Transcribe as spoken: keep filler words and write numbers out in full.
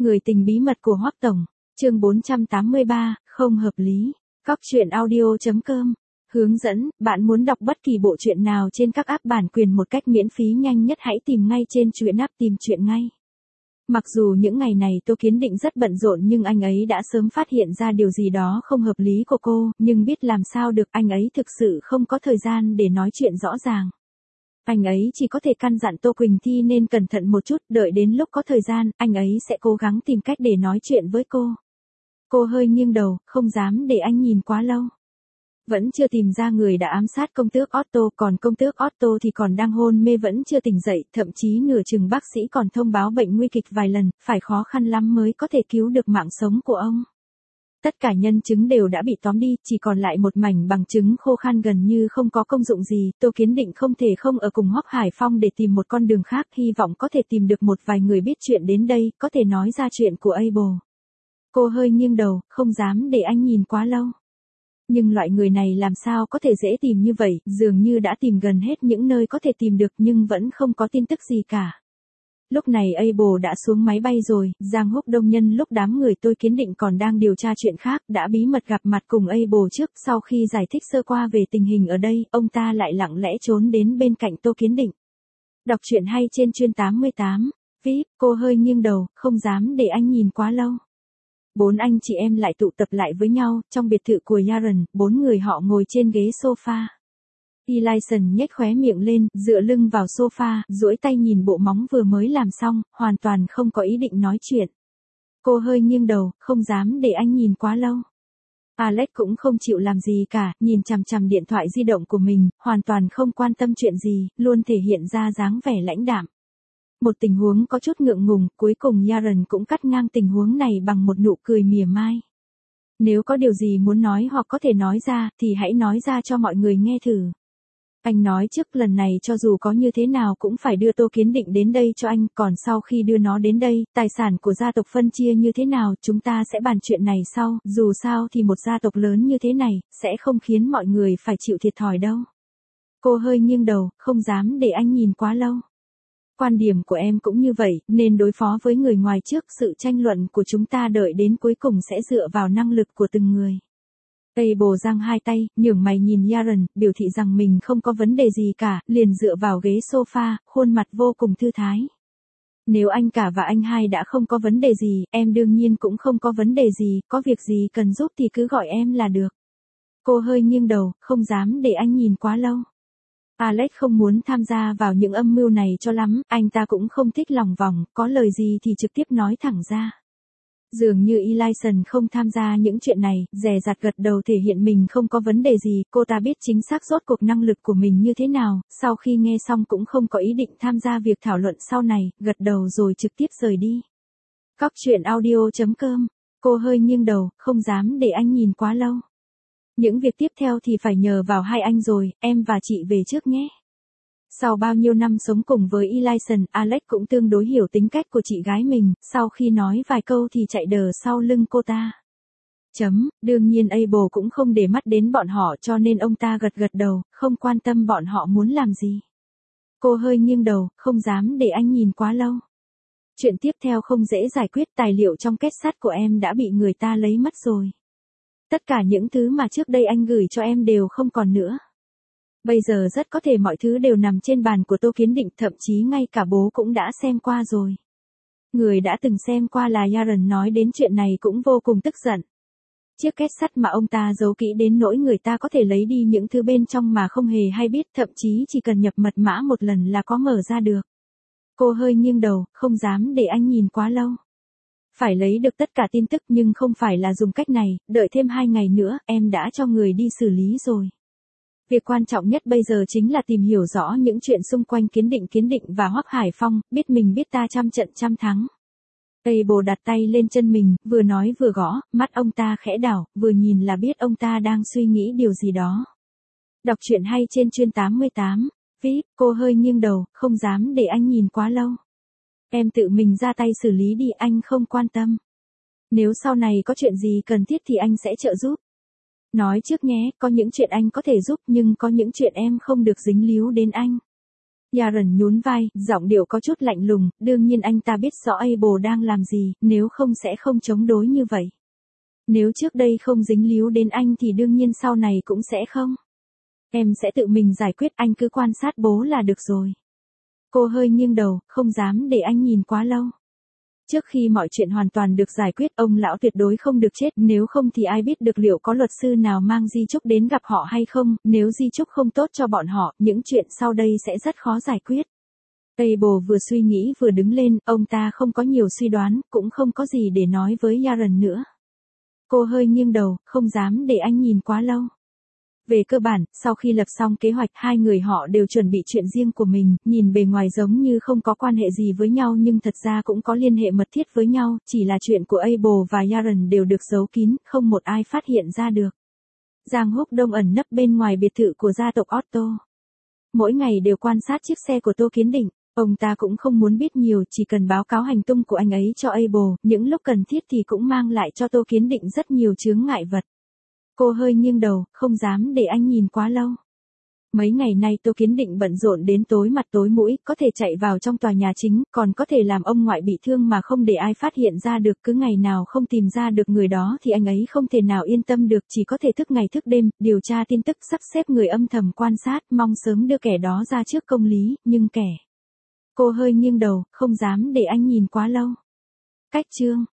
Người tình bí mật của Hoắc Tổng, chương bốn trăm tám mươi ba, không hợp lý. Góc truyện audio chấm com. Hướng dẫn, bạn muốn đọc bất kỳ bộ truyện nào trên các app bản quyền một cách miễn phí nhanh nhất hãy tìm ngay trên truyện app tìm truyện ngay. Mặc dù những ngày này Tô Kiến Định rất bận rộn nhưng anh ấy đã sớm phát hiện ra điều gì đó không hợp lý của cô, nhưng biết làm sao được, anh ấy thực sự không có thời gian để nói chuyện rõ ràng. Anh ấy chỉ có thể căn dặn Tô Quỳnh Thi nên cẩn thận một chút, đợi đến lúc có thời gian, anh ấy sẽ cố gắng tìm cách để nói chuyện với cô. Cô hơi nghiêng đầu, không dám để anh nhìn quá lâu. Vẫn chưa tìm ra người đã ám sát công tước Otto, còn công tước Otto thì còn đang hôn mê vẫn chưa tỉnh dậy, thậm chí nửa chừng bác sĩ còn thông báo bệnh nguy kịch vài lần, phải khó khăn lắm mới có thể cứu được mạng sống của ông. Tất cả nhân chứng đều đã bị tóm đi, chỉ còn lại một mảnh bằng chứng khô khan gần như không có công dụng gì. Tô Kiến Định không thể không ở cùng Hoắc Hải Phong để tìm một con đường khác, hy vọng có thể tìm được một vài người biết chuyện đến đây, có thể nói ra chuyện của Abel. Cô hơi nghiêng đầu, không dám để anh nhìn quá lâu. Nhưng loại người này làm sao có thể dễ tìm như vậy, dường như đã tìm gần hết những nơi có thể tìm được nhưng vẫn không có tin tức gì cả. Lúc này Abel đã xuống máy bay rồi, Giang Húc Đông nhân lúc đám người Tô Kiến Định còn đang điều tra chuyện khác, đã bí mật gặp mặt cùng Abel trước, sau khi giải thích sơ qua về tình hình ở đây, ông ta lại lặng lẽ trốn đến bên cạnh Tô Kiến Định. Đọc truyện hay trên chuyên tám mươi tám, vê i pê, cô hơi nghiêng đầu, không dám để anh nhìn quá lâu. Bốn anh chị em lại tụ tập lại với nhau, trong biệt thự của Yaron, bốn người họ ngồi trên ghế sofa. Elyson nhếch khóe miệng lên, dựa lưng vào sofa, duỗi tay nhìn bộ móng vừa mới làm xong, hoàn toàn không có ý định nói chuyện. Cô hơi nghiêng đầu, không dám để anh nhìn quá lâu. Alex cũng không chịu làm gì cả, nhìn chằm chằm điện thoại di động của mình, hoàn toàn không quan tâm chuyện gì, luôn thể hiện ra dáng vẻ lãnh đạm. Một tình huống có chút ngượng ngùng, cuối cùng Yaron cũng cắt ngang tình huống này bằng một nụ cười mỉa mai. Nếu có điều gì muốn nói hoặc có thể nói ra, thì hãy nói ra cho mọi người nghe thử. Anh nói trước lần này cho dù có như thế nào cũng phải đưa Tô Kiến Định đến đây cho anh, còn sau khi đưa nó đến đây, tài sản của gia tộc phân chia như thế nào, chúng ta sẽ bàn chuyện này sau, dù sao thì một gia tộc lớn như thế này, sẽ không khiến mọi người phải chịu thiệt thòi đâu. Cô hơi nghiêng đầu, không dám để anh nhìn quá lâu. Quan điểm của em cũng như vậy, nên đối phó với người ngoài trước, sự tranh luận của chúng ta đợi đến cuối cùng sẽ dựa vào năng lực của từng người. Abel giang hai tay, nhướng mày nhìn Yaron, biểu thị rằng mình không có vấn đề gì cả, liền dựa vào ghế sofa, khuôn mặt vô cùng thư thái. Nếu anh cả và anh hai đã không có vấn đề gì, em đương nhiên cũng không có vấn đề gì, có việc gì cần giúp thì cứ gọi em là được. Cô hơi nghiêng đầu, không dám để anh nhìn quá lâu. Alex không muốn tham gia vào những âm mưu này cho lắm, anh ta cũng không thích lòng vòng, có lời gì thì trực tiếp nói thẳng ra. Dường như Elyson không tham gia những chuyện này, dè dặt gật đầu thể hiện mình không có vấn đề gì, cô ta biết chính xác rốt cuộc năng lực của mình như thế nào, sau khi nghe xong cũng không có ý định tham gia việc thảo luận sau này, gật đầu rồi trực tiếp rời đi. Góc truyện audio chấm com, cô hơi nghiêng đầu, không dám để anh nhìn quá lâu. Những việc tiếp theo thì phải nhờ vào hai anh rồi, em và chị về trước nhé. Sau bao nhiêu năm sống cùng với Elyson, Alex cũng tương đối hiểu tính cách của chị gái mình, sau khi nói vài câu thì chạy đờ sau lưng cô ta. Chấm, đương nhiên Abel cũng không để mắt đến bọn họ cho nên ông ta gật gật đầu, không quan tâm bọn họ muốn làm gì. Cô hơi nghiêng đầu, không dám để anh nhìn quá lâu. Chuyện tiếp theo không dễ giải quyết, tài liệu trong két sắt của em đã bị người ta lấy mất rồi. Tất cả những thứ mà trước đây anh gửi cho em đều không còn nữa. Bây giờ rất có thể mọi thứ đều nằm trên bàn của Tô Kiến Định, thậm chí ngay cả bố cũng đã xem qua rồi. Người đã từng xem qua là Yaron nói đến chuyện này cũng vô cùng tức giận. Chiếc két sắt mà ông ta giấu kỹ đến nỗi người ta có thể lấy đi những thứ bên trong mà không hề hay biết, thậm chí chỉ cần nhập mật mã một lần là có mở ra được. Cô hơi nghiêng đầu, không dám để anh nhìn quá lâu. Phải lấy được tất cả tin tức nhưng không phải là dùng cách này, đợi thêm hai ngày nữa, em đã cho người đi xử lý rồi. Việc quan trọng nhất bây giờ chính là tìm hiểu rõ những chuyện xung quanh Kiến Định Kiến Định và Hoắc Hải Phong, biết mình biết ta trăm trận trăm thắng. Abel đặt tay lên chân mình, vừa nói vừa gõ, mắt ông ta khẽ đảo, vừa nhìn là biết ông ta đang suy nghĩ điều gì đó. Đọc truyện hay trên chuyên tám mươi tám, vê i pê, cô hơi nghiêng đầu, không dám để anh nhìn quá lâu. Em tự mình ra tay xử lý đi, anh không quan tâm. Nếu sau này có chuyện gì cần thiết thì anh sẽ trợ giúp. Nói trước nhé, có những chuyện anh có thể giúp nhưng có những chuyện em không được dính líu đến anh. Yaron nhún vai, giọng điệu có chút lạnh lùng, đương nhiên anh ta biết rõ Abel đang làm gì, nếu không sẽ không chống đối như vậy. Nếu trước đây không dính líu đến anh thì đương nhiên sau này cũng sẽ không. Em sẽ tự mình giải quyết, anh cứ quan sát bố là được rồi. Cô hơi nghiêng đầu, không dám để anh nhìn quá lâu. Trước khi mọi chuyện hoàn toàn được giải quyết, ông lão tuyệt đối không được chết, nếu không thì ai biết được liệu có luật sư nào mang di chúc đến gặp họ hay không, nếu di chúc không tốt cho bọn họ, những chuyện sau đây sẽ rất khó giải quyết. Abel vừa suy nghĩ vừa đứng lên, ông ta không có nhiều suy đoán, cũng không có gì để nói với Yaron nữa. Cô hơi nghiêng đầu, không dám để anh nhìn quá lâu. Về cơ bản, sau khi lập xong kế hoạch, hai người họ đều chuẩn bị chuyện riêng của mình, nhìn bề ngoài giống như không có quan hệ gì với nhau nhưng thật ra cũng có liên hệ mật thiết với nhau, chỉ là chuyện của Abel và Yaron đều được giấu kín, không một ai phát hiện ra được. Giang Húc Đông ẩn nấp bên ngoài biệt thự của gia tộc Otto. Mỗi ngày đều quan sát chiếc xe của Tô Kiến Định, ông ta cũng không muốn biết nhiều, chỉ cần báo cáo hành tung của anh ấy cho Abel, những lúc cần thiết thì cũng mang lại cho Tô Kiến Định rất nhiều chướng ngại vật. Cô hơi nghiêng đầu, không dám để anh nhìn quá lâu. Mấy ngày nay Tô Kiến Định bận rộn đến tối mặt tối mũi, có thể chạy vào trong tòa nhà chính, còn có thể làm ông ngoại bị thương mà không để ai phát hiện ra được, cứ ngày nào không tìm ra được người đó thì anh ấy không thể nào yên tâm được, chỉ có thể thức ngày thức đêm, điều tra tin tức, sắp xếp người âm thầm quan sát, mong sớm đưa kẻ đó ra trước công lý, nhưng kẻ... Cô hơi nghiêng đầu, không dám để anh nhìn quá lâu. Cách chương